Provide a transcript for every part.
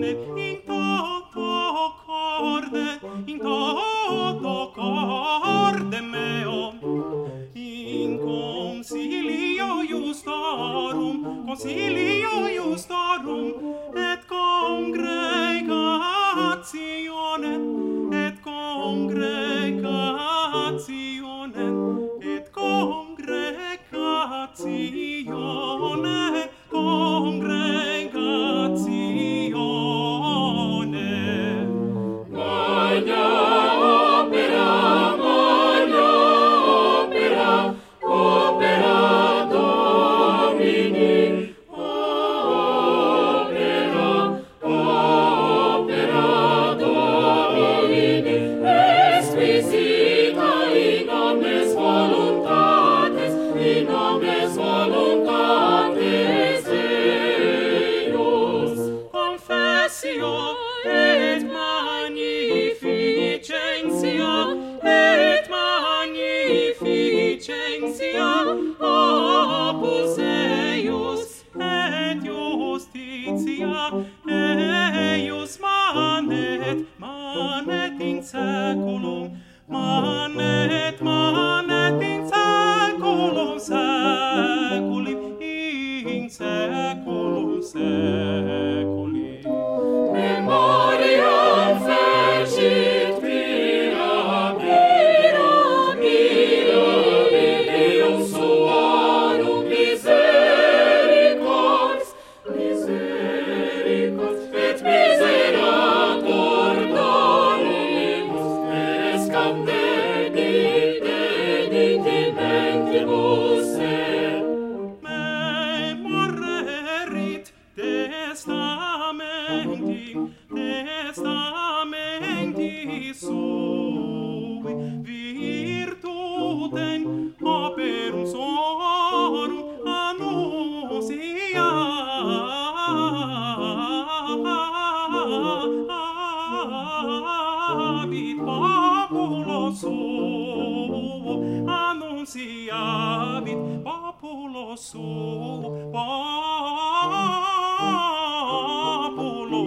in toto corde meo, in consilio justarum, et congregatione, et congregatione, et congregatione, congregatione. Magna opera, opera Domini, opera Domini, exquisita in omnes voluntates, eius. Confessio et magnificentia, opus eius et justitia, eius manet in saeculum, manet in saeculum saeculi, in saeculum saeculi. Memoriam fecit Deum suarum misericords, et miserator Dominus, escam dedictibus et. Memorerit testamenti sui, virtutem operum sorum annunciavit populo suo, annunciavit populo suo, populo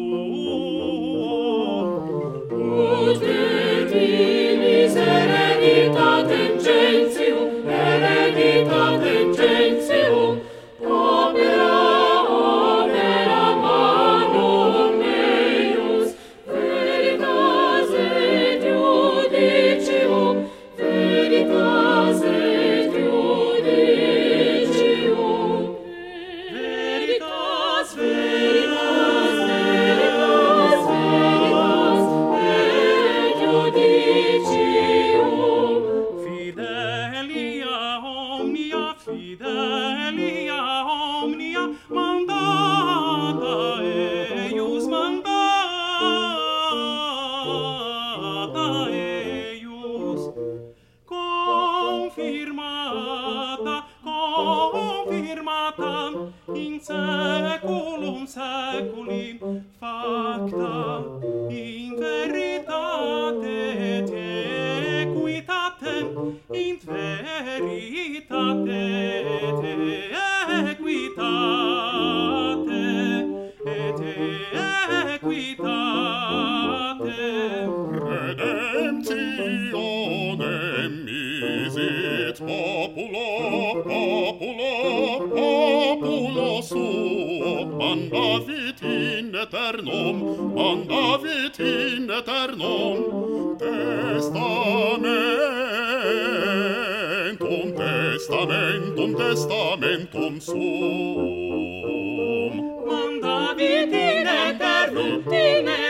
suo. Ut virginis hereditatem gentium, opera manum eius, veritas et judicium, veritas et judicium, veritas et judicium. Fidelia omnia, mandata eius, confirmata in saeculum saeculi, facta in veritate et equitate, in veritate et equitate, et equitate. Redemptionem misit populo suo, mandavit in aeternum, testamentum suum. Mandavit in aeternum,